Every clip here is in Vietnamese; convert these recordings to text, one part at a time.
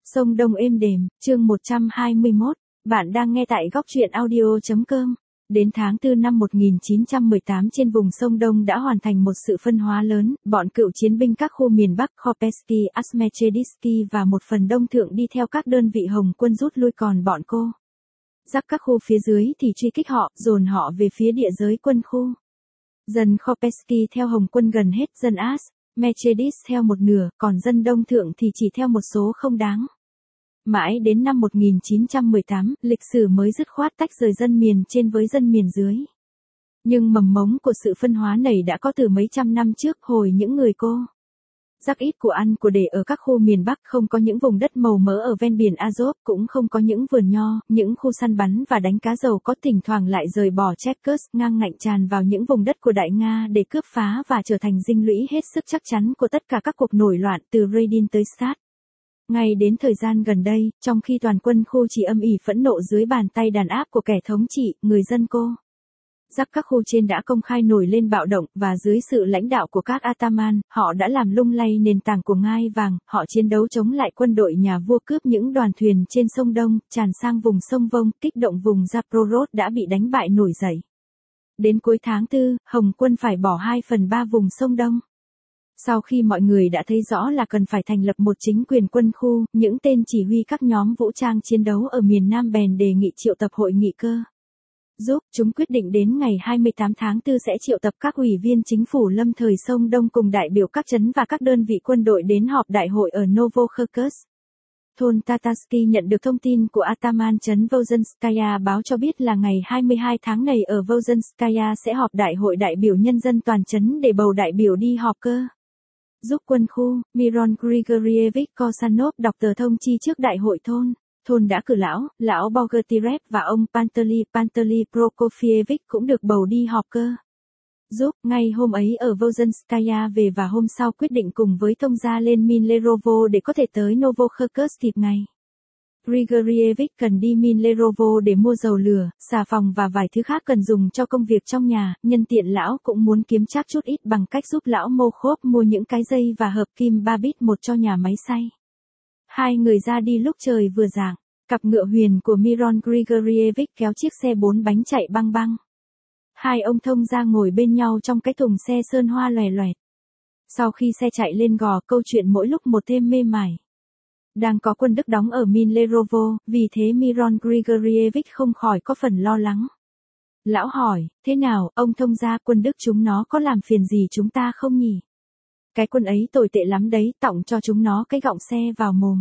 Sông Đông êm đềm, chương 121, bạn đang nghe tại góc truyện audio.com. Đến tháng 4 năm 1918 trên vùng sông Đông đã hoàn thành một sự phân hóa lớn, bọn cựu chiến binh các khu miền Bắc Khopesky, Asmechedisky và một phần đông thượng đi theo các đơn vị Hồng quân rút lui, còn bọn cô Giắc các khu phía dưới thì truy kích họ, dồn họ về phía địa giới quân khu. Dân Khopesky theo Hồng quân gần hết, dân Asmechedis theo một nửa, còn dân đông thượng thì chỉ theo một số không đáng. Mãi đến năm 1918, lịch sử mới dứt khoát tách rời dân miền trên với dân miền dưới. Nhưng mầm mống của sự phân hóa này đã có từ mấy trăm năm trước, hồi những người Giắc ít của ăn của để ở các khu miền Bắc, không có những vùng đất màu mỡ ở ven biển Azov, cũng không có những vườn nho, những khu săn bắn và đánh cá dầu, có thỉnh thoảng lại rời bỏ Cherkasy ngang ngạnh tràn vào những vùng đất của Đại Nga để cướp phá và trở thành dinh lũy hết sức chắc chắn của tất cả các cuộc nổi loạn từ Radin tới Stat. Ngay đến thời gian gần đây, trong khi toàn quân khu chỉ âm ỉ phẫn nộ dưới bàn tay đàn áp của kẻ thống trị, người dân Giắc các khu trên đã công khai nổi lên bạo động, và dưới sự lãnh đạo của các ataman, họ đã làm lung lay nền tảng của ngai vàng, họ chiến đấu chống lại quân đội nhà vua, cướp những đoàn thuyền trên sông Đông, tràn sang vùng sông Vông, kích động vùng Zaporozhye đã bị đánh bại nổi dậy. Đến cuối tháng 4, Hồng quân phải bỏ 2/3 vùng sông Đông. Sau khi mọi người đã thấy rõ là cần phải thành lập một chính quyền quân khu, những tên chỉ huy các nhóm vũ trang chiến đấu ở miền Nam bèn đề nghị triệu tập hội nghị cơ. Chúng quyết định đến ngày 28 tháng 4 sẽ triệu tập các ủy viên chính phủ lâm thời sông Đông cùng đại biểu các trấn và các đơn vị quân đội đến họp đại hội ở Novokherkassk. Thôn Tatarsky nhận được thông tin của Ataman trấn Volzhenskaya báo cho biết là ngày 22 tháng này ở Volzhenskaya sẽ họp đại hội đại biểu nhân dân toàn trấn để bầu đại biểu đi họp cơ. Giúp quân khu, Miron Grigorievich Korsanov đọc tờ thông chi trước đại hội thôn. Thôn đã cử lão Bogotirev và ông Pantely Prokofievich cũng được bầu đi họp cơ. Ngay hôm ấy ở Volzhenskaya về và hôm sau quyết định cùng với thông gia lên Milerovo để có thể tới Novokherkassk kịp ngày. Grigorievich cần đi Milerovo để mua dầu lửa, xà phòng và vài thứ khác cần dùng cho công việc trong nhà, nhân tiện lão cũng muốn kiếm trác chút ít bằng cách giúp lão Mokhov mua những cái dây và hợp kim 3 bit một cho nhà máy xay. Hai người ra đi lúc trời vừa rạng, cặp ngựa huyền của Miron Grigorievich kéo chiếc xe 4 bánh chạy băng băng. Hai ông thông gia ngồi bên nhau trong cái thùng xe sơn hoa loè loẹt. Sau khi xe chạy lên gò, câu chuyện mỗi lúc một thêm mê mải. Đang có quân Đức đóng ở Milerovo, vì thế Miron Grigorievich không khỏi có phần lo lắng. Lão hỏi, thế nào, ông thông gia, quân Đức chúng nó có làm phiền gì chúng ta không nhỉ? Cái quân ấy tồi tệ lắm đấy, tọng cho chúng nó cái gọng xe vào mồm.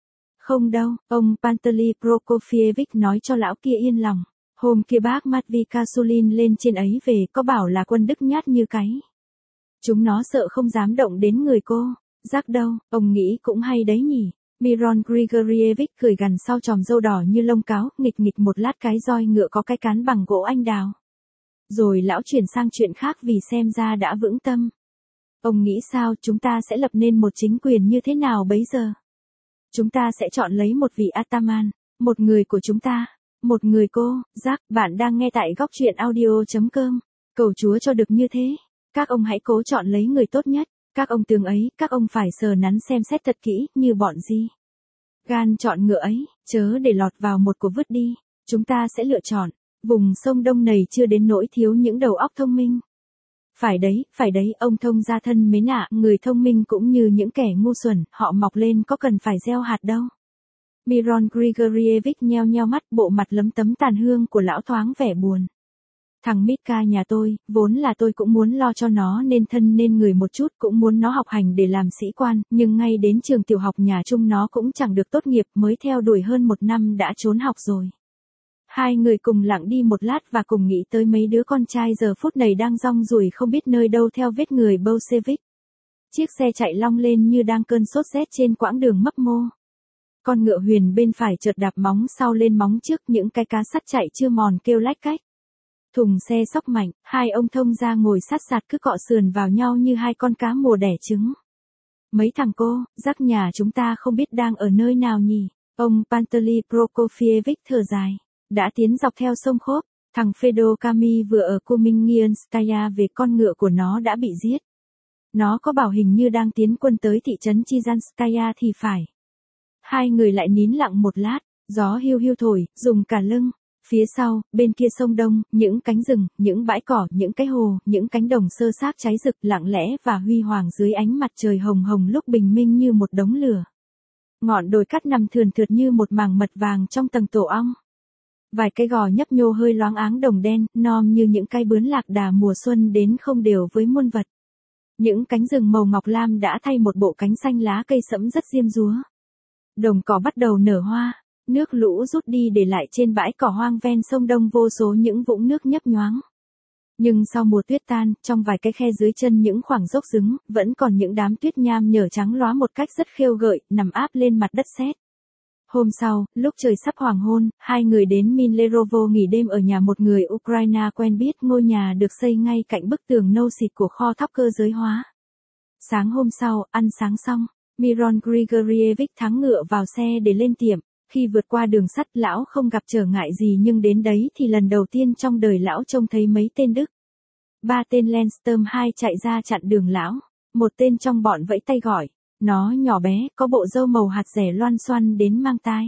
Không đâu, ông Pantely Prokofievich nói cho lão kia yên lòng. Hôm kia bác Matvey Kasulin lên trên ấy về, có bảo là quân Đức nhát như cái. Chúng nó sợ không dám động đến người Giắc đâu, ông nghĩ cũng hay đấy nhỉ. Miron Grigorievich cười gằn sau chòm râu đỏ như lông cáo, nghịch một lát cái roi ngựa có cái cán bằng gỗ anh đào. Rồi lão chuyển sang chuyện khác vì xem ra đã vững tâm. Ông nghĩ sao, chúng ta sẽ lập nên một chính quyền như thế nào bấy giờ? Chúng ta sẽ chọn lấy một vị ataman, một người của chúng ta, một người Giắc, bạn đang nghe tại góc truyện audio.com. Cầu Chúa cho được như thế. Các ông hãy cố chọn lấy người tốt nhất. Các ông tướng ấy, các ông phải sờ nắn xem xét thật kỹ, như bọn gì. Gan chọn ngựa ấy, chớ để lọt vào một của vứt đi. Chúng ta sẽ lựa chọn. Vùng sông Đông này chưa đến nỗi thiếu những đầu óc thông minh. Phải đấy, ông thông gia thân mến ạ, người thông minh cũng như những kẻ ngu xuẩn, họ mọc lên có cần phải gieo hạt đâu. Miron Grigorievich nheo mắt, bộ mặt lấm tấm tàn hương của lão thoáng vẻ buồn. Thằng Mitka nhà tôi, vốn là tôi cũng muốn lo cho nó nên thân nên người một chút, cũng muốn nó học hành để làm sĩ quan, nhưng ngay đến trường tiểu học nhà chung nó cũng chẳng được tốt nghiệp, mới theo đuổi hơn 1 năm đã trốn học rồi. Hai người cùng lặng đi một lát và cùng nghĩ tới mấy đứa con trai giờ phút này đang rong ruổi không biết nơi đâu theo vết người Bolshevik. Chiếc xe chạy long lên như đang cơn sốt rét trên quãng đường mấp mô. Con ngựa huyền bên phải chợt đạp móng sau lên móng trước, những cái cá sắt chạy chưa mòn kêu lách cách. Thùng xe xóc mạnh, hai ông thông gia ngồi sát sạt cứ cọ sườn vào nhau như hai con cá mùa đẻ trứng. Mấy thằng Giắc nhà chúng ta không biết đang ở nơi nào nhỉ? Ông Pantely Prokofievich thở dài. Đã tiến dọc theo sông Khốp, thằng Fedor Kami vừa ở Kumingianskaya về, con ngựa của nó đã bị giết. Nó có bảo hình như đang tiến quân tới thị trấn Chizanskaya thì phải. Hai người lại nín lặng một lát, gió hiu hiu thổi, rùng cả lưng. Phía sau, bên kia sông Đông, những cánh rừng, những bãi cỏ, những cái hồ, những cánh đồng sơ xác cháy rực lặng lẽ và huy hoàng dưới ánh mặt trời hồng hồng lúc bình minh như một đống lửa. Ngọn đồi cát nằm thườn thượt như một màng mật vàng trong tầng tổ ong. Vài cây gò nhấp nhô hơi loáng áng đồng đen, nom như những cây bướn lạc đà mùa xuân đến không đều với muôn vật. Những cánh rừng màu ngọc lam đã thay một bộ cánh xanh lá cây sẫm rất diêm dúa. Đồng cỏ bắt đầu nở hoa, nước lũ rút đi để lại trên bãi cỏ hoang ven sông Đông vô số những vũng nước nhấp nhoáng. Nhưng sau mùa tuyết tan, trong vài cái khe dưới chân những khoảng dốc rứng, vẫn còn những đám tuyết nham nhở trắng lóa một cách rất khêu gợi, nằm áp lên mặt đất sét. Hôm sau, lúc trời sắp hoàng hôn, hai người đến Milerovo nghỉ đêm ở nhà một người Ukraine quen biết. Ngôi nhà được xây ngay cạnh bức tường nâu xịt của kho thóc cơ giới hóa. Sáng hôm sau, ăn sáng xong, Miron Grigorievich thắng ngựa vào xe để lên tiệm. Khi vượt qua đường sắt, lão không gặp trở ngại gì, nhưng đến đấy thì lần đầu tiên trong đời lão trông thấy mấy tên Đức. Ba tên Landsturm 2 chạy ra chặn đường lão. Một tên trong bọn vẫy tay gọi. Nó nhỏ bé, có bộ râu màu hạt rẻ loăn xoăn đến mang tai.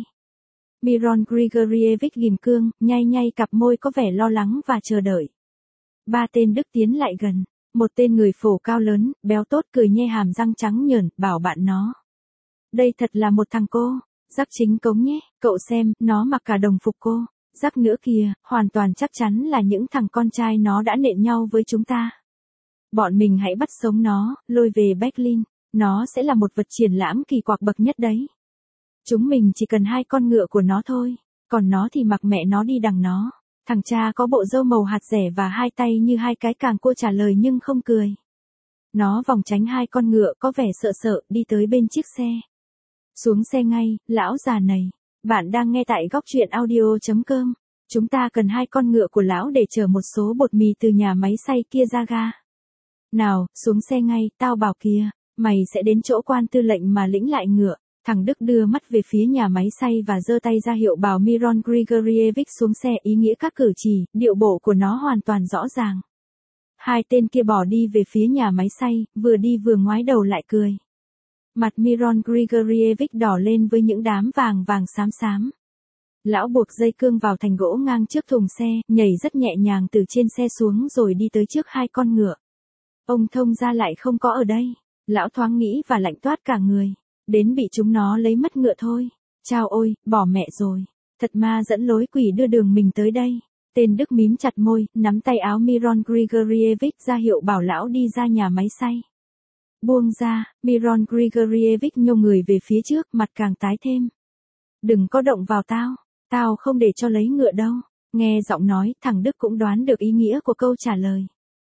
Miron Grigorievich ghim cương, nhay nhay cặp môi có vẻ lo lắng và chờ đợi. Ba tên Đức tiến lại gần. Một tên người phổ cao lớn, béo tốt cười nhe hàm răng trắng nhởn, bảo bạn nó. Đây thật là một thằng cô. Rắc chính cống nhé, cậu xem, nó mặc cả đồng phục cô. Rắc nữa kìa, hoàn toàn chắc chắn là những thằng con trai nó đã nện nhau với chúng ta. Bọn mình hãy bắt sống nó, lôi về Berlin. Nó sẽ là một vật triển lãm kỳ quặc bậc nhất đấy. Chúng mình chỉ cần 2 con ngựa của nó thôi. Còn nó thì mặc mẹ nó đi đằng nó. Thằng cha có bộ râu màu hạt rẻ và 2 tay như 2 cái càng cua trả lời nhưng không cười. Nó vòng tránh 2 con ngựa có vẻ sợ sợ đi tới bên chiếc xe. Xuống xe ngay, lão già này. Bạn đang nghe tại góc truyện audio.com. Chúng ta cần 2 con ngựa của lão để chở một số bột mì từ nhà máy xay kia ra ga. Nào, xuống xe ngay, tao bảo kìa. Mày sẽ đến chỗ quan tư lệnh mà lĩnh lại ngựa. Thằng Đức đưa mắt về phía nhà máy xay và giơ tay ra hiệu bảo Miron Grigorievich xuống xe. Ý nghĩa các cử chỉ, điệu bộ của nó hoàn toàn rõ ràng. Hai tên kia bỏ đi về phía nhà máy xay, vừa đi vừa ngoái đầu lại cười. Mặt Miron Grigorievich đỏ lên với những đám vàng vàng xám xám. Lão buộc dây cương vào thành gỗ ngang trước thùng xe, nhảy rất nhẹ nhàng từ trên xe xuống rồi đi tới trước 2 con ngựa. Ông thông gia lại không có ở đây. Lão thoáng nghĩ và lạnh toát cả người. Đến bị chúng nó lấy mất ngựa thôi. Chao ôi, bỏ mẹ rồi. Thật ma dẫn lối quỷ đưa đường mình tới đây. Tên Đức mím chặt môi, nắm tay áo Miron Grigorievich ra hiệu bảo lão đi ra nhà máy xay. Buông ra, Miron Grigorievich nhô người về phía trước, mặt càng tái thêm. Đừng có động vào tao. Tao không để cho lấy ngựa đâu. Nghe giọng nói, thằng Đức cũng đoán được ý nghĩa của câu trả lời.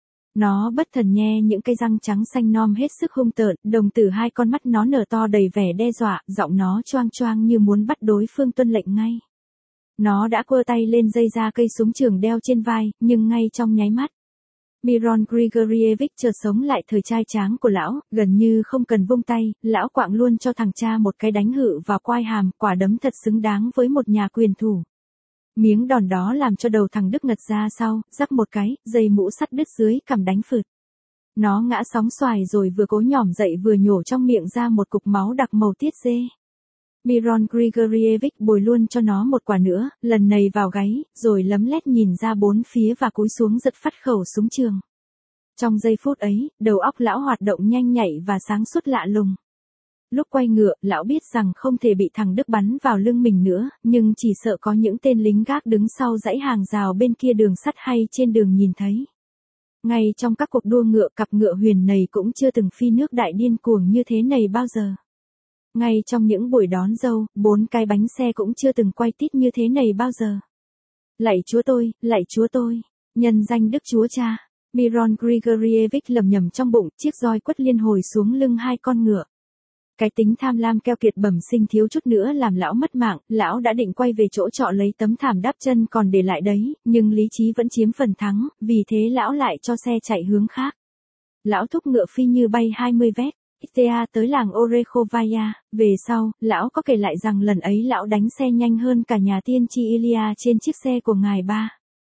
Nó bất thần nhe những cây răng trắng xanh nom hết sức hung tợn, đồng tử 2 con mắt nó nở to đầy vẻ đe dọa, giọng nó choang choang như muốn bắt đối phương tuân lệnh ngay. Nó đã quơ tay lên dây ra cây súng trường đeo trên vai, nhưng ngay trong nháy mắt. Miron Grigorievich chợt sống lại thời trai tráng của lão, gần như không cần vung tay, lão quạng luôn cho thằng cha một cái đánh hự vào quai hàm, quả đấm thật xứng đáng với một nhà quyền thủ. Miếng đòn đó làm cho đầu thằng Đức ngật ra sau, rắc một cái, dây mũ sắt đứt dưới cằm đánh phượt. Nó ngã sóng xoài rồi vừa cố nhỏm dậy vừa nhổ trong miệng ra một cục máu đặc màu tiết dê. Miron Grigorievich bồi luôn cho nó một quả nữa, lần này vào gáy, rồi lấm lét nhìn ra bốn phía và cúi xuống giật phát khẩu súng trường. Trong giây phút ấy, đầu óc lão hoạt động nhanh nhạy và sáng suốt lạ lùng. Lúc quay ngựa, lão biết rằng không thể bị thằng Đức bắn vào lưng mình nữa, nhưng chỉ sợ có những tên lính gác đứng sau dãy hàng rào bên kia đường sắt hay trên đường nhìn thấy. Ngay trong các cuộc đua ngựa, cặp ngựa huyền này cũng chưa từng phi nước đại điên cuồng như thế này bao giờ. Ngay trong những buổi đón dâu, 4 cái bánh xe cũng chưa từng quay tít như thế này bao giờ. Lạy Chúa tôi, nhân danh Đức Chúa Cha. Miron Grigorievich lầm nhầm trong bụng, chiếc roi quất liên hồi xuống lưng 2 con ngựa. Cái tính tham lam keo kiệt bẩm sinh thiếu chút nữa làm lão mất mạng, lão đã định quay về chỗ trọ lấy tấm thảm đắp chân còn để lại đấy, nhưng lý trí vẫn chiếm phần thắng, vì thế lão lại cho xe chạy hướng khác. Lão thúc ngựa phi như bay 20 vét, Itea tới làng Orekhovaya, về sau, lão có kể lại rằng lần ấy lão đánh xe nhanh hơn cả nhà tiên tri Ilia trên chiếc xe của ngài ba.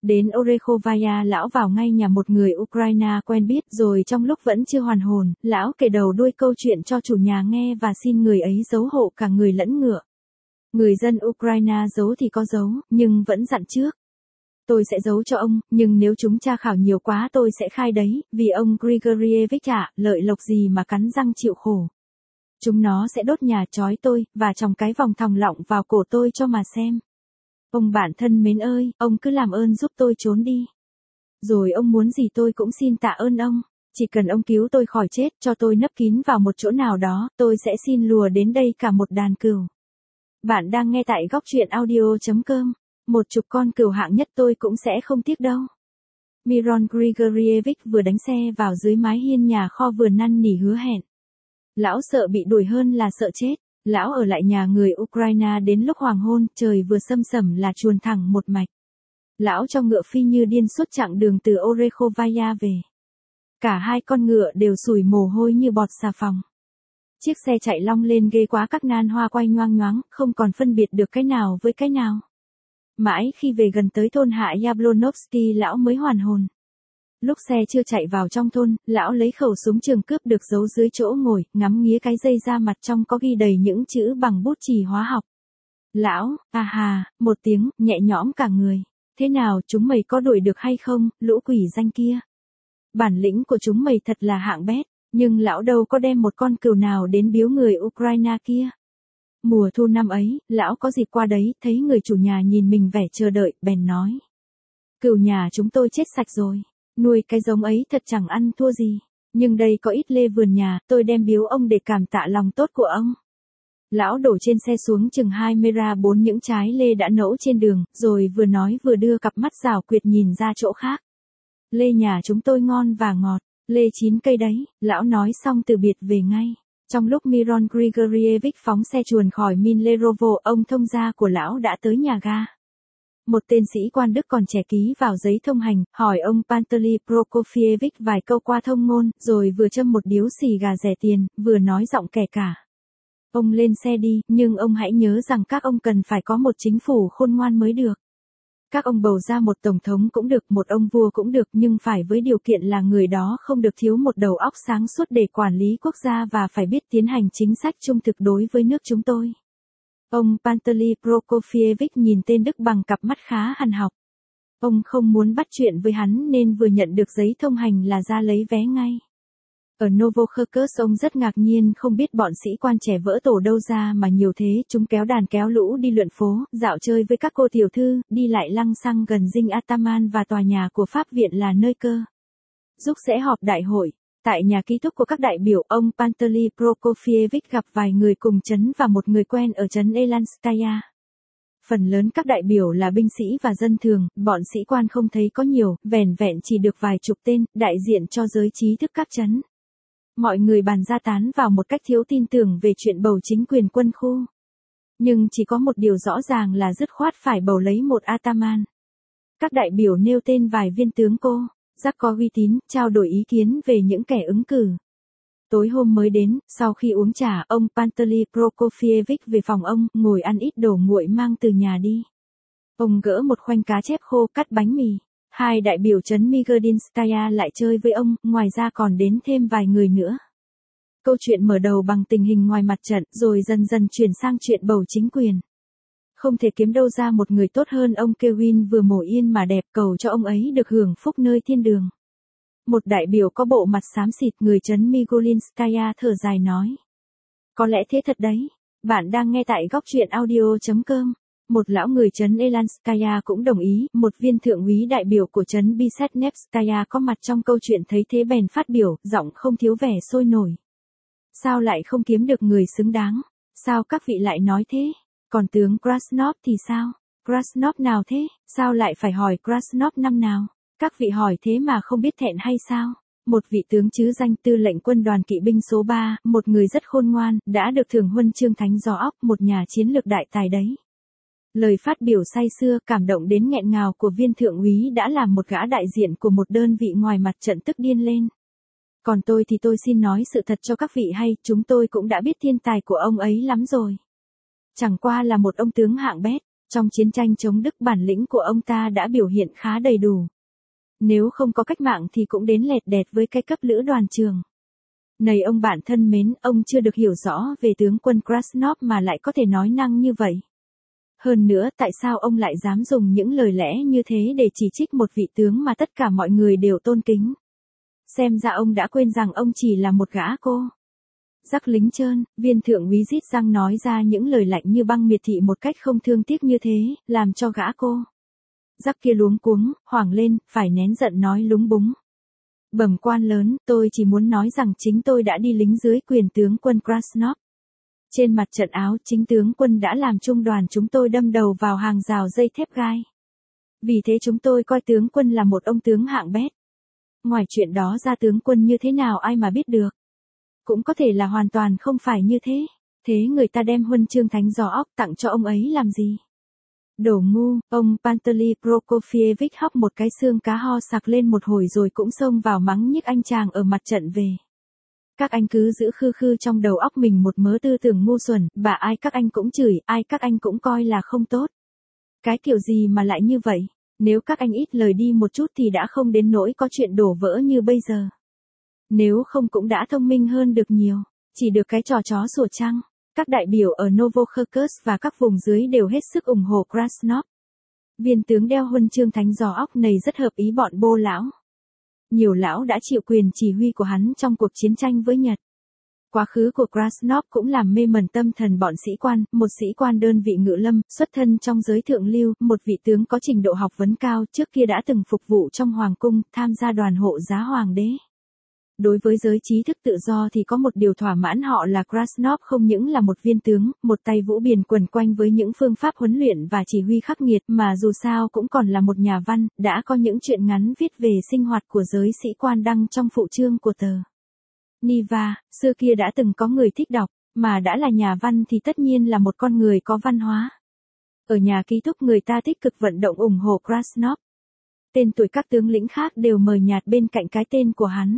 Đến Orekhovaya lão vào ngay nhà một người Ukraine quen biết rồi trong lúc vẫn chưa hoàn hồn, lão kể đầu đuôi câu chuyện cho chủ nhà nghe và xin người ấy giấu hộ cả người lẫn ngựa. Người dân Ukraine giấu thì có giấu, nhưng vẫn dặn trước. Tôi sẽ giấu cho ông, nhưng nếu chúng tra khảo nhiều quá tôi sẽ khai đấy, vì ông Grigorievich ạ, lợi lộc gì mà cắn răng chịu khổ. Chúng nó sẽ đốt nhà trói tôi, và tròng cái vòng thòng lọng vào cổ tôi cho mà xem. Ông bạn thân mến ơi, ông cứ làm ơn giúp tôi trốn đi. Rồi ông muốn gì tôi cũng xin tạ ơn ông. Chỉ cần ông cứu tôi khỏi chết, cho tôi nấp kín vào một chỗ nào đó, tôi sẽ xin lùa đến đây cả một đàn cừu. Bạn đang nghe tại góc truyện audio.com. Một chục con cừu hạng nhất tôi cũng sẽ không tiếc đâu. Miron Grigorievich vừa đánh xe vào dưới mái hiên nhà kho vừa năn nỉ hứa hẹn. Lão sợ bị đuổi hơn là sợ chết. Lão ở lại nhà người Ukraine đến lúc hoàng hôn, trời vừa sâm sẩm là chuồn thẳng một mạch. Lão cho ngựa phi như điên suốt chặng đường từ Orekhovaya về. Cả hai con ngựa đều sủi mồ hôi như bọt xà phòng. Chiếc xe chạy long lên ghê quá, các nan hoa quay nhoang nhoáng, không còn phân biệt được cái nào với cái nào. Mãi khi về gần tới thôn hạ Yablonovsky lão mới hoàn hồn. Lúc xe chưa chạy vào trong thôn, lão lấy khẩu súng trường cướp được giấu dưới chỗ ngồi, ngắm nghía cái dây da mặt trong có ghi đầy những chữ bằng bút chì hóa học. Lão, một tiếng, nhẹ nhõm cả người. Thế nào, chúng mày có đuổi được hay không, lũ quỷ danh kia? Bản lĩnh của chúng mày thật là hạng bét, nhưng lão đâu có đem một con cừu nào đến biếu người Ukraine kia. Mùa thu năm ấy, lão có dịp qua đấy, thấy người chủ nhà nhìn mình vẻ chờ đợi, bèn nói. Cừu nhà chúng tôi chết sạch rồi. Nuôi cái giống ấy thật chẳng ăn thua gì. Nhưng đây có ít lê vườn nhà, tôi đem biếu ông để cảm tạ lòng tốt của ông. Lão đổ trên xe xuống chừng 20 ra 4 những trái lê đã nẫu trên đường, rồi vừa nói vừa đưa cặp mắt rảo quyệt nhìn ra chỗ khác. Lê nhà chúng tôi ngon và ngọt, lê 9 cây đấy, lão nói xong từ biệt về ngay. Trong lúc Miron Grigorievich phóng xe chuồn khỏi Minerovo, ông thông gia của lão đã tới nhà ga. Một tên sĩ quan Đức còn trẻ ký vào giấy thông hành, hỏi ông Pantely Prokofievich vài câu qua thông ngôn, rồi vừa châm một điếu xì gà rẻ tiền, vừa nói giọng kẻ cả. Ông lên xe đi, nhưng ông hãy nhớ rằng các ông cần phải có một chính phủ khôn ngoan mới được. Các ông bầu ra một tổng thống cũng được, một ông vua cũng được, nhưng phải với điều kiện là người đó không được thiếu một đầu óc sáng suốt để quản lý quốc gia và phải biết tiến hành chính sách trung thực đối với nước chúng tôi. Ông Pantely Prokofievich nhìn tên Đức bằng cặp mắt khá hằn học. Ông không muốn bắt chuyện với hắn nên vừa nhận được giấy thông hành là ra lấy vé ngay. Ở Novokherkivsk ông rất ngạc nhiên không biết bọn sĩ quan trẻ vỡ tổ đâu ra mà nhiều thế, chúng kéo đàn kéo lũ đi lượn phố, dạo chơi với các cô tiểu thư, đi lại lăng xăng gần dinh Ataman và tòa nhà của Pháp viện là nơi cơ. Giúp sẽ họp đại hội. Tại nhà ký túc của các đại biểu, ông Pantely Prokofievich gặp vài người cùng trấn và một người quen ở trấn Elanskaya. Phần lớn các đại biểu là binh sĩ và dân thường, bọn sĩ quan không thấy có nhiều, vẻn vẹn chỉ được vài chục tên, đại diện cho giới trí thức các trấn. Mọi người bàn ra tán vào một cách thiếu tin tưởng về chuyện bầu chính quyền quân khu. Nhưng chỉ có một điều rõ ràng là dứt khoát phải bầu lấy một ataman. Các đại biểu nêu tên vài viên tướng cô, giác có uy tín, trao đổi ý kiến về những kẻ ứng cử. Tối hôm mới đến, sau khi uống trà, ông Pantely Prokofievich về phòng ông, ngồi ăn ít đồ nguội mang từ nhà đi. Ông gỡ một khoanh cá chép khô, cắt bánh mì. Hai đại biểu trấn Migodinskaya lại chơi với ông, ngoài ra còn đến thêm vài người nữa. Câu chuyện mở đầu bằng tình hình ngoài mặt trận, rồi dần dần chuyển sang chuyện bầu chính quyền. Không thể kiếm đâu ra một người tốt hơn ông Kewin vừa mổ yên mà đẹp, cầu cho ông ấy được hưởng phúc nơi thiên đường. Một đại biểu có bộ mặt xám xịt người trấn Migolinskaya thở dài nói. Có lẽ thế thật đấy. Bạn đang nghe tại góc truyện audio.com. Một lão người trấn Elanskaya cũng đồng ý, một viên thượng úy đại biểu của trấn Bisetnevskaya có mặt trong câu chuyện thấy thế bèn phát biểu, giọng không thiếu vẻ sôi nổi. Sao lại không kiếm được người xứng đáng? Sao các vị lại nói thế? Còn tướng Krasnov thì sao? Krasnov nào thế? Sao lại phải hỏi Krasnov năm nào? Các vị hỏi thế mà không biết thẹn hay sao? Một vị tướng chứ danh tư lệnh quân đoàn kỵ binh số 3, một người rất khôn ngoan, đã được thưởng huân chương Thánh Gió Óc, một nhà chiến lược đại tài đấy. Lời phát biểu say sưa, cảm động đến nghẹn ngào của viên thượng úy đã làm một gã đại diện của một đơn vị ngoài mặt trận tức điên lên. Còn tôi thì tôi xin nói sự thật cho các vị hay, chúng tôi cũng đã biết thiên tài của ông ấy lắm rồi. Chẳng qua là một ông tướng hạng bét, Trong chiến tranh chống Đức bản lĩnh của ông ta đã biểu hiện khá đầy đủ. Nếu không có cách mạng thì cũng đến lẹt đẹt với cái cấp lữ đoàn trưởng. Này ông bạn thân mến, ông chưa được hiểu rõ về tướng quân Krasnov mà lại có thể nói năng như vậy. Hơn nữa, tại sao ông lại dám dùng những lời lẽ như thế để chỉ trích một vị tướng mà tất cả mọi người đều tôn kính? Xem ra ông đã quên rằng ông chỉ là một gã cô. Jack lính trơn, viên thượng úy rít răng nói ra những lời lạnh như băng miệt thị một cách không thương tiếc như thế, làm cho gã cô. Jack kia luống cuống, hoảng lên, phải nén giận nói lúng búng. Bẩm quan lớn, tôi chỉ muốn nói rằng chính tôi đã đi lính dưới quyền tướng quân Krasnov. Trên mặt trận áo, chính tướng quân đã làm trung đoàn chúng tôi đâm đầu vào hàng rào dây thép gai. Vì thế chúng tôi coi tướng quân là một ông tướng hạng bét. Ngoài chuyện đó ra tướng quân như thế nào ai mà biết được. Cũng có thể là hoàn toàn không phải như thế. Thế người ta đem huân chương thánh gió óc tặng cho ông ấy làm gì? Đồ ngu, ông Pantely Prokofievich hóc một cái xương cá ho sặc lên một hồi rồi cũng xông vào mắng nhiếc anh chàng ở mặt trận về. Các anh cứ giữ khư khư trong đầu óc mình một mớ tư tưởng ngu xuẩn, bà ai các anh cũng chửi, ai các anh cũng coi là không tốt. Cái kiểu gì mà lại như vậy? Nếu các anh ít lời đi một chút thì đã không đến nỗi có chuyện đổ vỡ như bây giờ. Nếu không cũng đã thông minh hơn được nhiều, chỉ được cái trò chó sủa trăng. Các đại biểu ở Novokirksk và các vùng dưới đều hết sức ủng hộ Krasnov. Viên tướng đeo huân chương thánh gió óc này rất hợp ý bọn bô lão. Nhiều lão đã chịu quyền chỉ huy của hắn trong cuộc chiến tranh với Nhật. Quá khứ của Krasnov cũng làm mê mẩn tâm thần bọn sĩ quan, một sĩ quan đơn vị ngự lâm, xuất thân trong giới thượng lưu, một vị tướng có trình độ học vấn cao, trước kia đã từng phục vụ trong hoàng cung, tham gia đoàn hộ giá hoàng đế. Đối với giới trí thức tự do thì có một điều thỏa mãn họ là Krasnov không những là một viên tướng, một tay vũ biển quần quanh với những phương pháp huấn luyện và chỉ huy khắc nghiệt mà dù sao cũng còn là một nhà văn, đã có những truyện ngắn viết về sinh hoạt của giới sĩ quan đăng trong phụ chương của tờ Niva, xưa kia đã từng có người thích đọc, mà đã là nhà văn thì tất nhiên là một con người có văn hóa. Ở nhà ký túc người ta tích cực vận động ủng hộ Krasnov. Tên tuổi các tướng lĩnh khác đều mờ nhạt bên cạnh cái tên của hắn.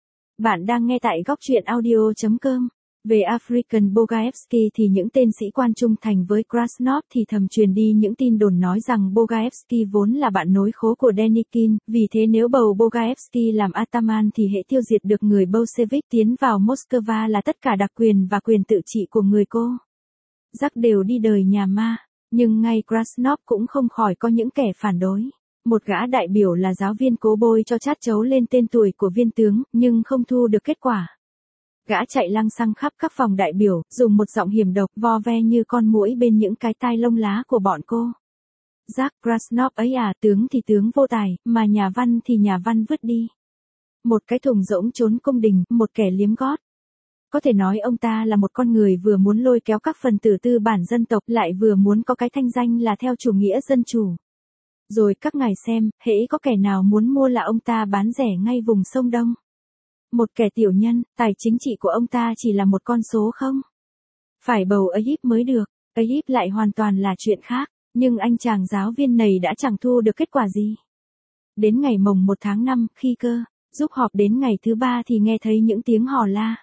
Bạn đang nghe tại góc truyện audio.com. Về African Bogaevsky thì những tên sĩ quan trung thành với Krasnov thì thầm truyền đi những tin đồn nói rằng Bogaevsky vốn là bạn nối khố của Denikin, vì thế nếu bầu Bogaevsky làm ataman thì hệ tiêu diệt được người Bolshevik tiến vào Moscow là tất cả đặc quyền và quyền tự trị của người cô. Jack đều đi đời nhà ma, nhưng ngay Krasnov cũng không khỏi có những kẻ phản đối. Một gã đại biểu là giáo viên cố bôi cho chát chấu lên tên tuổi của viên tướng, nhưng không thu được kết quả. Gã chạy lăng xăng khắp các phòng đại biểu, dùng một giọng hiểm độc vo ve như con muỗi bên những cái tai lông lá của bọn cô. Jack Krasnov ấy à, tướng thì tướng vô tài, mà nhà văn thì nhà văn vứt đi. Một cái thùng rỗng trốn cung đình, một kẻ liếm gót. Có thể nói ông ta là một con người vừa muốn lôi kéo các phần tử tư bản dân tộc lại vừa muốn có cái thanh danh là theo chủ nghĩa dân chủ. Rồi các ngài xem, hễ có kẻ nào muốn mua là ông ta bán rẻ ngay vùng sông Đông. Một kẻ tiểu nhân, tài chính trị của ông ta chỉ là một con số không? Phải bầu Aip mới được, Aip lại hoàn toàn là chuyện khác, nhưng anh chàng giáo viên này đã chẳng thu được kết quả gì. Đến ngày mồng 1 tháng 5, khi giúp họp đến ngày thứ 3 thì nghe thấy những tiếng hò la.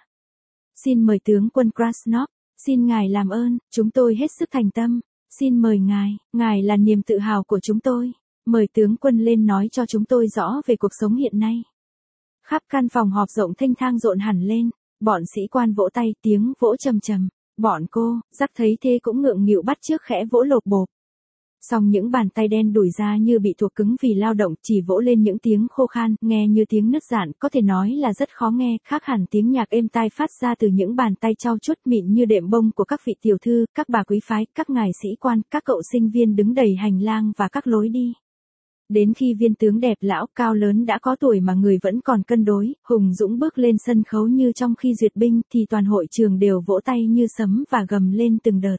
Xin mời tướng quân Krasnov, xin ngài làm ơn, chúng tôi hết sức thành tâm. Xin mời ngài là niềm tự hào của chúng tôi. Mời tướng quân lên nói cho chúng tôi rõ về cuộc sống hiện nay. Khắp căn phòng họp rộng thênh thang rộn hẳn lên, bọn sĩ quan vỗ tay, tiếng vỗ trầm trầm. Bọn cô, Jack thấy thế cũng ngượng nghịu bắt chước khẽ vỗ lộp bộp. Song những bàn tay đen đủi ra như bị thuộc cứng vì lao động, chỉ vỗ lên những tiếng khô khan, nghe như tiếng nứt rạn, có thể nói là rất khó nghe, khác hẳn tiếng nhạc êm tai phát ra từ những bàn tay trau chuốt mịn như đệm bông của các vị tiểu thư, các bà quý phái, các ngài sĩ quan, các cậu sinh viên đứng đầy hành lang và các lối đi. Đến khi viên tướng đẹp lão cao lớn đã có tuổi mà người vẫn còn cân đối, hùng dũng bước lên sân khấu như trong khi duyệt binh thì toàn hội trường đều vỗ tay như sấm và gầm lên từng đợt.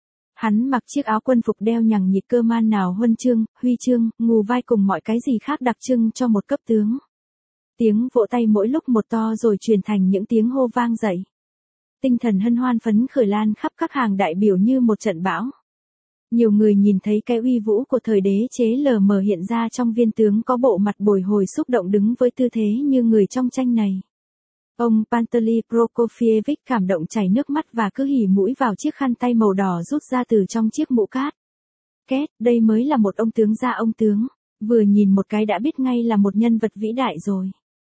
Hắn mặc chiếc áo quân phục đeo nhằng nhịt cơ man nào huân chương, huy chương, ngù vai cùng mọi cái gì khác đặc trưng cho một cấp tướng. Tiếng vỗ tay mỗi lúc một to rồi truyền thành những tiếng hô vang dậy. Tinh thần hân hoan phấn khởi lan khắp các hàng đại biểu như một trận bão. Nhiều người nhìn thấy cái uy vũ của thời đế chế lờ mờ hiện ra trong viên tướng có bộ mặt bồi hồi xúc động đứng với tư thế như người trong tranh này. Ông Pantely Prokofievich cảm động chảy nước mắt và cứ hỉ mũi vào chiếc khăn tay màu đỏ rút ra từ trong chiếc mũ cát. Két, đây mới là một ông tướng gia ông tướng. Vừa nhìn một cái đã biết ngay là một nhân vật vĩ đại rồi.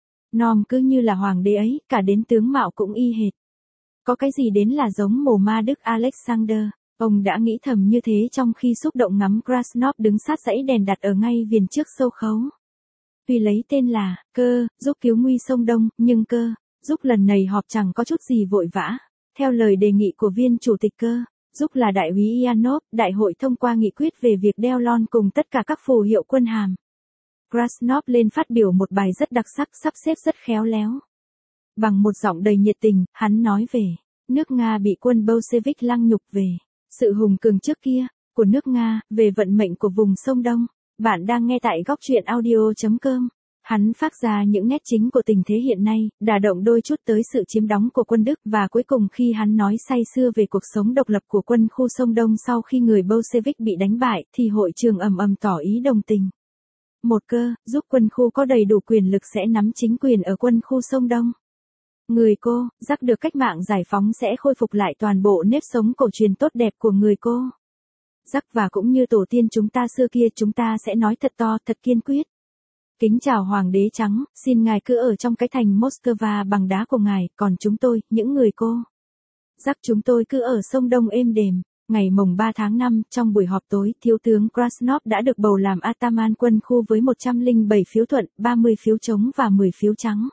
Nom cứ như là hoàng đế ấy, cả đến tướng mạo cũng y hệt. Có cái gì đến là giống mồ ma Đức Alexander. Ông đã nghĩ thầm như thế trong khi xúc động ngắm Krasnov đứng sát dãy đèn đặt ở ngay viền trước sâu khấu. Tuy lấy tên là Cơ, giúp cứu nguy sông Đông, nhưng Cơ, giúp lần này họp chẳng có chút gì vội vã. Theo lời đề nghị của viên chủ tịch Cơ, giúp là đại úy Ianov, đại hội thông qua nghị quyết về việc đeo lon cùng tất cả các phù hiệu quân hàm. Krasnov lên phát biểu một bài rất đặc sắc, sắp xếp rất khéo léo. Bằng một giọng đầy nhiệt tình, hắn nói về nước Nga bị quân Bolshevik lăng nhục, về sự hùng cường trước kia của nước Nga, về vận mệnh của vùng sông Đông. Bạn đang nghe tại góc truyện audio.com. Hắn phát ra những nét chính của tình thế hiện nay, đả động đôi chút tới sự chiếm đóng của quân Đức, và cuối cùng khi hắn nói say sưa về cuộc sống độc lập của quân khu sông Đông sau khi người Bolshevik bị đánh bại, thì hội trường ầm ầm tỏ ý đồng tình. Một Cơ, giúp quân khu có đầy đủ quyền lực sẽ nắm chính quyền ở quân khu sông Đông. Người Cô, giác được cách mạng giải phóng sẽ khôi phục lại toàn bộ nếp sống cổ truyền tốt đẹp của người Cô. Giác và cũng như tổ tiên chúng ta xưa kia, chúng ta sẽ nói thật to, thật kiên quyết. Kính chào Hoàng đế Trắng, xin ngài cứ ở trong cái thành Moscow bằng đá của ngài, còn chúng tôi, những người Cô Giác chúng tôi cứ ở sông Đông êm đềm. Ngày mồng 3 tháng 5, trong buổi họp tối, thiếu tướng Krasnov đã được bầu làm Ataman quân khu với 107 phiếu thuận, 30 phiếu chống và 10 phiếu trắng.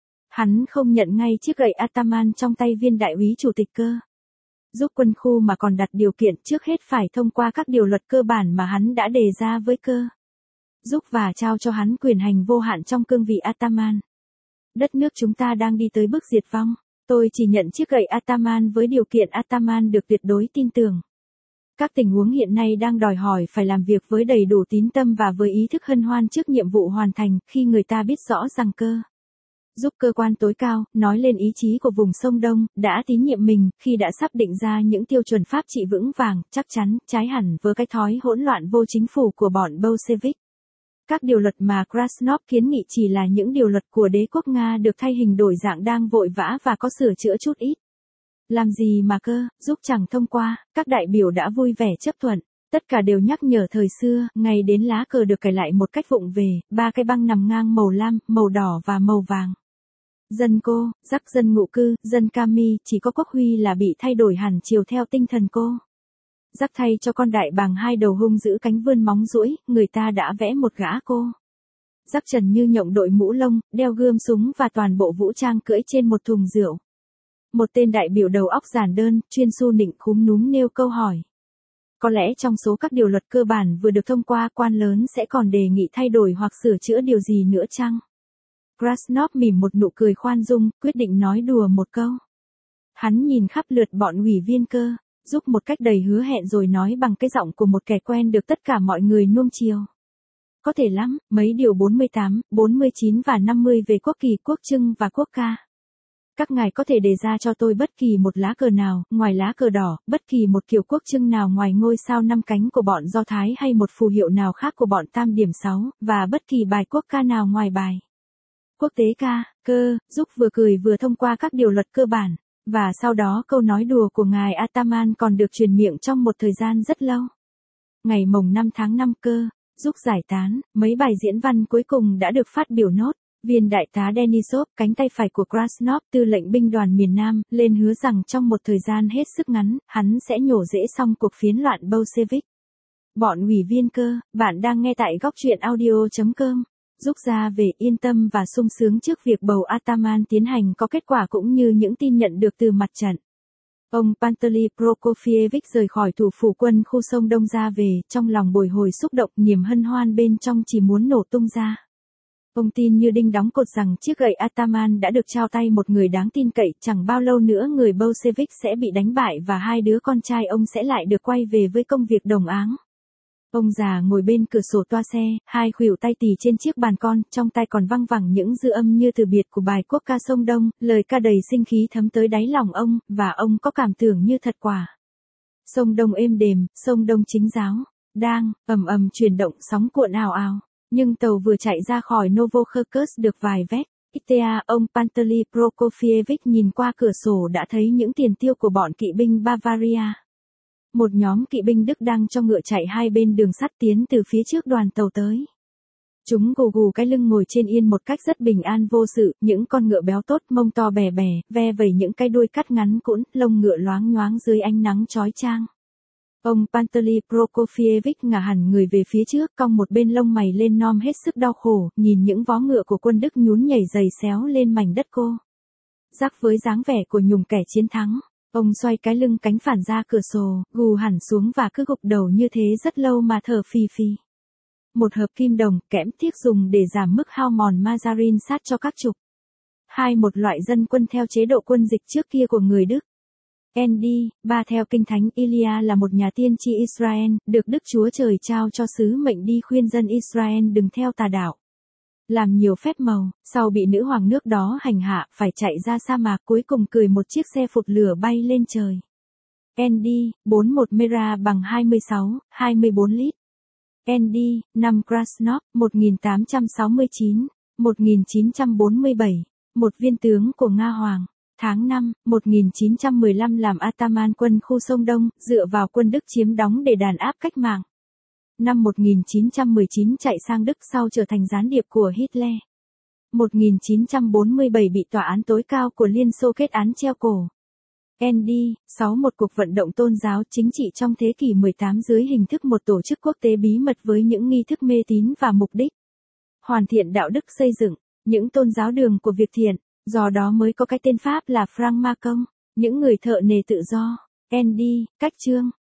Hắn không nhận ngay chiếc gậy Ataman trong tay viên đại úy chủ tịch Cơ. Giúp quân khu mà còn đặt điều kiện trước hết phải thông qua các điều luật cơ bản mà hắn đã đề ra với Cơ. Giúp và trao cho hắn quyền hành vô hạn trong cương vị Ataman. Đất nước chúng ta đang đi tới bước diệt vong. Tôi chỉ nhận chiếc gậy Ataman với điều kiện Ataman được tuyệt đối tin tưởng. Các tình huống hiện nay đang đòi hỏi phải làm việc với đầy đủ tín tâm và với ý thức hân hoan trước nhiệm vụ hoàn thành, khi người ta biết rõ rằng Cơ giúp cơ quan tối cao, nói lên ý chí của vùng sông Đông, đã tín nhiệm mình, khi đã sắp định ra những tiêu chuẩn pháp trị vững vàng, chắc chắn, trái hẳn với cái thói hỗn loạn vô chính phủ của bọn Bolshevik. Các điều luật mà Krasnov kiến nghị chỉ là những điều luật của đế quốc Nga được thay hình đổi dạng đang vội vã và có sửa chữa chút ít. Làm gì mà Cơ giúp chẳng thông qua, các đại biểu đã vui vẻ chấp thuận. Tất cả đều nhắc nhở thời xưa, ngày đến lá cờ được cài lại một cách vụng về, 3 cái băng nằm ngang màu lam, màu đỏ và màu vàng. Dân Cô, Giác dân ngụ cư, dân Kami, chỉ có Quốc Huy là bị thay đổi hẳn chiều theo tinh thần Cô Giác thay cho con đại bàng hai đầu hung giữ cánh vươn móng duỗi, người ta đã vẽ một gã Cô Giác trần như nhộng đội mũ lông, đeo gươm súng và toàn bộ vũ trang cưỡi trên một thùng rượu. Một tên đại biểu đầu óc giản đơn, chuyên su nịnh khúm núm nêu câu hỏi. Có lẽ trong số các điều luật cơ bản vừa được thông qua, quan lớn sẽ còn đề nghị thay đổi hoặc sửa chữa điều gì nữa chăng? Krasnov mỉm một nụ cười khoan dung, quyết định nói đùa một câu. Hắn nhìn khắp lượt bọn ủy viên Cơ giúp một cách đầy hứa hẹn rồi nói bằng cái giọng của một kẻ quen được tất cả mọi người nuông chiều. Có thể lắm, mấy điều 48, 49 và 50 về quốc kỳ, quốc trưng và quốc ca. Các ngài có thể đề ra cho tôi bất kỳ một lá cờ nào, ngoài lá cờ đỏ, bất kỳ một kiểu quốc trưng nào ngoài ngôi sao 5 cánh của bọn Do Thái hay một phù hiệu nào khác của bọn Tam điểm 6, và bất kỳ bài quốc ca nào ngoài bài quốc tế ca. Cơ giúp vừa cười vừa thông qua các điều luật cơ bản, và sau đó câu nói đùa của ngài Ataman còn được truyền miệng trong một thời gian rất lâu. Ngày mồng 5 tháng 5, Cơ giúp giải tán, mấy bài diễn văn cuối cùng đã được phát biểu nốt. Viên đại tá Denisov, cánh tay phải của Krasnov, tư lệnh binh đoàn miền Nam, lên hứa rằng trong một thời gian hết sức ngắn, hắn sẽ nhổ rễ xong cuộc phiến loạn Bolshevik. Bọn ủy viên Cơ, bạn đang nghe tại góc truyện audio.com. Giúp ra về yên tâm và sung sướng trước việc bầu Ataman tiến hành có kết quả cũng như những tin nhận được từ mặt trận. Ông Panteley Prokofievic rời khỏi thủ phủ quân khu sông Đông ra về, trong lòng bồi hồi xúc động, niềm hân hoan bên trong chỉ muốn nổ tung ra. Ông tin như đinh đóng cột rằng chiếc gậy Ataman đã được trao tay một người đáng tin cậy, chẳng bao lâu nữa người Bolshevik sẽ bị đánh bại và hai đứa con trai ông sẽ lại được quay về với công việc đồng áng. Ông già ngồi bên cửa sổ toa xe, hai khuỷu tay tì trên chiếc bàn con, trong tay còn văng vẳng những dư âm như từ biệt của bài quốc ca sông Đông, lời ca đầy sinh khí thấm tới đáy lòng ông, và ông có cảm tưởng như thật quả. Sông Đông êm đềm, sông Đông chính giáo, đang ầm ầm chuyển động, sóng cuộn ào ào. Nhưng tàu vừa chạy ra khỏi Novokherkess được vài vét, Itea, ông Panteley Prokofievic nhìn qua cửa sổ đã thấy những tiền tiêu của bọn kỵ binh Bavaria. Một nhóm kỵ binh Đức đang cho ngựa chạy hai bên đường sắt tiến từ phía trước đoàn tàu tới. Chúng gù gù cái lưng ngồi trên yên một cách rất bình an vô sự, những con ngựa béo tốt mông to bè bè, ve vẩy những cái đuôi cắt ngắn cũn, lông ngựa loáng nhoáng dưới ánh nắng chói chang. Ông Pantely Prokofievic ngả hẳn người về phía trước, cong một bên lông mày lên nom hết sức đau khổ, nhìn những vó ngựa của quân Đức nhún nhảy giày xéo lên mảnh đất cô. Rắc với dáng vẻ của nhùng kẻ chiến thắng, ông xoay cái lưng cánh phản ra cửa sổ, gù hẳn xuống và cứ gục đầu như thế rất lâu mà thở phì phì. Một hộp kim đồng, kẽm thiếc dùng để giảm mức hao mòn margarin sát cho các trục. 2. Một loại dân quân theo chế độ quân dịch trước kia của người Đức. Andy, 3. Theo Kinh Thánh, Elia là một nhà tiên tri Israel, được Đức Chúa Trời trao cho sứ mệnh đi khuyên dân Israel đừng theo tà đạo. Làm nhiều phép màu, sau bị nữ hoàng nước đó hành hạ, phải chạy ra sa mạc, cuối cùng cưỡi một chiếc xe phụt lửa bay lên trời. Andy, 4. Một Mera bằng 24 lít. Andy, 5. Krasnov, 1869-1947, một viên tướng của Nga Hoàng. Tháng 5, 1915 làm Ataman quân khu Sông Đông, dựa vào quân Đức chiếm đóng để đàn áp cách mạng. Năm 1919 chạy sang Đức sau trở thành gián điệp của Hitler. 1947 bị tòa án tối cao của Liên Xô kết án treo cổ. Andy, 6. Một cuộc vận động tôn giáo chính trị trong thế kỷ 18 dưới hình thức một tổ chức quốc tế bí mật với những nghi thức mê tín và mục đích hoàn thiện đạo đức xây dựng, những tôn giáo đường của việc thiện, do đó mới có cái tên Pháp là Franc-Macon, những người thợ nề tự do. Andy, cách chương.